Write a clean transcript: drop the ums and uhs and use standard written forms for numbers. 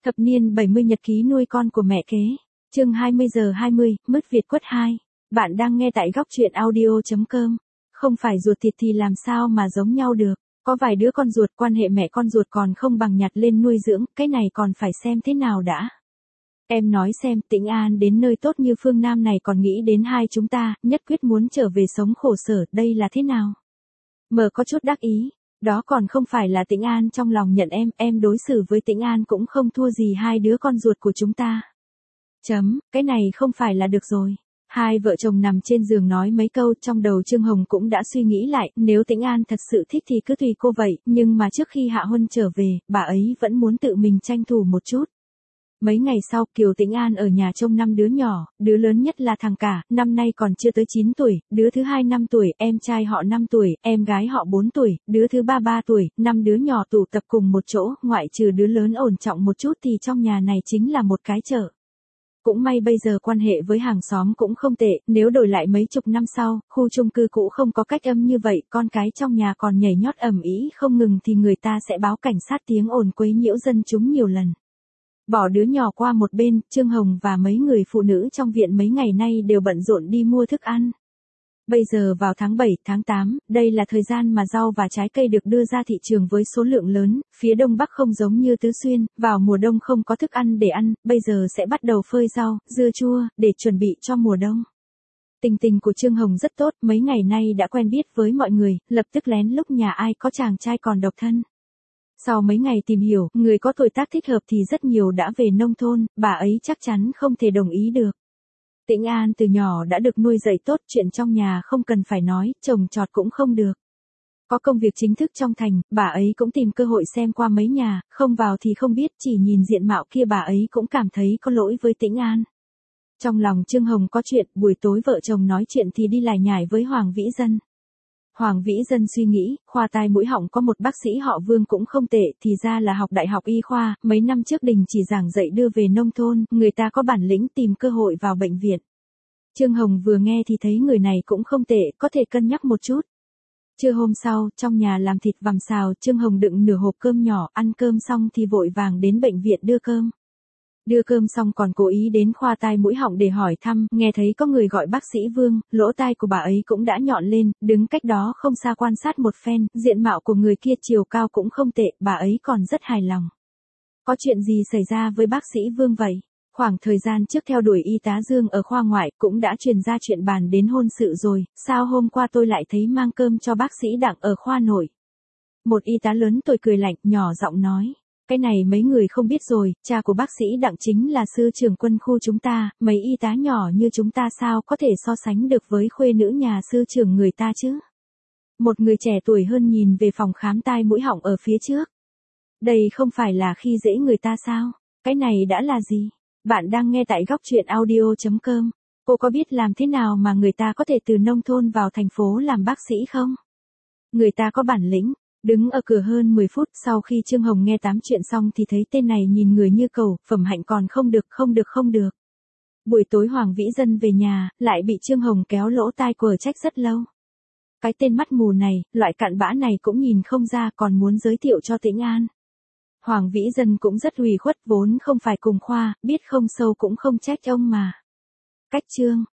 Thập niên 70 nhật ký nuôi con của mẹ kế. Chương 20:20, mứt Việt quất 2. Bạn đang nghe tại góc truyện audio.com. Không phải ruột thịt thì làm sao mà giống nhau được. Có vài đứa con ruột, quan hệ mẹ con ruột còn không bằng nhặt lên nuôi dưỡng, cái này còn phải xem thế nào đã. Em nói xem, Tĩnh An đến nơi tốt như phương Nam này còn nghĩ đến hai chúng ta, nhất quyết muốn trở về sống khổ sở, đây là thế nào? Mờ có chút đắc ý. Đó còn không phải là Tĩnh An trong lòng nhận em đối xử với Tĩnh An cũng không thua gì hai đứa con ruột của chúng ta. Cái này không phải là được rồi. Hai vợ chồng nằm trên giường nói mấy câu, trong đầu Trương Hồng cũng đã suy nghĩ lại, nếu Tĩnh An thật sự thích thì cứ tùy cô vậy, nhưng mà trước khi Hạ Huân trở về, bà ấy vẫn muốn tự mình tranh thủ một chút. Mấy ngày sau, Kiều Tĩnh An ở nhà trông 5 đứa nhỏ, đứa lớn nhất là thằng cả, năm nay còn chưa tới 9 tuổi, đứa thứ hai 5 tuổi, em trai họ 5 tuổi, em gái họ 4 tuổi, đứa thứ ba 3 tuổi, 5 đứa nhỏ tụ tập cùng một chỗ, ngoại trừ đứa lớn ổn trọng một chút thì trong nhà này chính là một cái chợ. Cũng may bây giờ quan hệ với hàng xóm cũng không tệ, nếu đổi lại mấy chục năm sau, khu chung cư cũ không có cách âm như vậy, con cái trong nhà còn nhảy nhót ầm ĩ không ngừng thì người ta sẽ báo cảnh sát tiếng ồn quấy nhiễu dân chúng nhiều lần. Bỏ đứa nhỏ qua một bên, Trương Hồng và mấy người phụ nữ trong viện mấy ngày nay đều bận rộn đi mua thức ăn. Bây giờ vào tháng 7, tháng 8, đây là thời gian mà rau và trái cây được đưa ra thị trường với số lượng lớn, phía Đông Bắc không giống như Tứ Xuyên, vào mùa đông không có thức ăn để ăn, bây giờ sẽ bắt đầu phơi rau, dưa chua, để chuẩn bị cho mùa đông. Tình của Trương Hồng rất tốt, mấy ngày nay đã quen biết với mọi người, lập tức lén lúc nhà ai có chàng trai còn độc thân. Sau mấy ngày tìm hiểu, người có tuổi tác thích hợp thì rất nhiều đã về nông thôn, bà ấy chắc chắn không thể đồng ý được. Tĩnh An từ nhỏ đã được nuôi dạy tốt, chuyện trong nhà không cần phải nói, trồng trọt cũng không được. Có công việc chính thức trong thành, bà ấy cũng tìm cơ hội xem qua mấy nhà, không vào thì không biết, chỉ nhìn diện mạo kia bà ấy cũng cảm thấy có lỗi với Tĩnh An. Trong lòng Trương Hồng có chuyện, buổi tối vợ chồng nói chuyện thì đi lải nhải với Hoàng Vĩ Dân. Hoàng Vĩ Dân suy nghĩ, khoa tai mũi họng có một bác sĩ họ Vương cũng không tệ, thì ra là học đại học y khoa, mấy năm trước đình chỉ giảng dạy đưa về nông thôn, người ta có bản lĩnh tìm cơ hội vào bệnh viện. Trương Hồng vừa nghe thì thấy người này cũng không tệ, có thể cân nhắc một chút. Trưa hôm sau, trong nhà làm thịt vằm xào, Trương Hồng đựng nửa hộp cơm nhỏ, ăn cơm xong thì vội vàng đến bệnh viện đưa cơm. Đưa cơm xong còn cố ý đến khoa tai mũi họng để hỏi thăm, nghe thấy có người gọi bác sĩ Vương, lỗ tai của bà ấy cũng đã nhọn lên, đứng cách đó không xa quan sát một phen, diện mạo của người kia chiều cao cũng không tệ, bà ấy còn rất hài lòng. Có chuyện gì xảy ra với bác sĩ Vương vậy? Khoảng thời gian trước theo đuổi y tá Dương ở khoa ngoại cũng đã truyền ra chuyện bàn đến hôn sự rồi, sao hôm qua tôi lại thấy mang cơm cho bác sĩ Đặng ở khoa nội? Một y tá lớn tuổi cười lạnh, nhỏ giọng nói. Cái này mấy người không biết rồi, cha của bác sĩ Đặng chính là sư trưởng quân khu chúng ta, mấy y tá nhỏ như chúng ta sao có thể so sánh được với khuê nữ nhà sư trưởng người ta chứ? Một người trẻ tuổi hơn nhìn về phòng khám tai mũi họng ở phía trước. Đây không phải là khi dễ người ta sao? Cái này đã là gì? Bạn đang nghe tại góc truyện audio.com. Cô có biết làm thế nào mà người ta có thể từ nông thôn vào thành phố làm bác sĩ không? Người ta có bản lĩnh. Đứng ở cửa hơn 10 phút sau khi Trương Hồng nghe tám chuyện xong thì thấy tên này nhìn người như cầu, phẩm hạnh còn không được. Buổi tối Hoàng Vĩ Dân về nhà, lại bị Trương Hồng kéo lỗ tai quở trách rất lâu. Cái tên mắt mù này, loại cặn bã này cũng nhìn không ra còn muốn giới thiệu cho Tĩnh An. Hoàng Vĩ Dân cũng rất ủy khuất, vốn không phải cùng khoa, biết không sâu cũng không trách ông mà. Cách Trương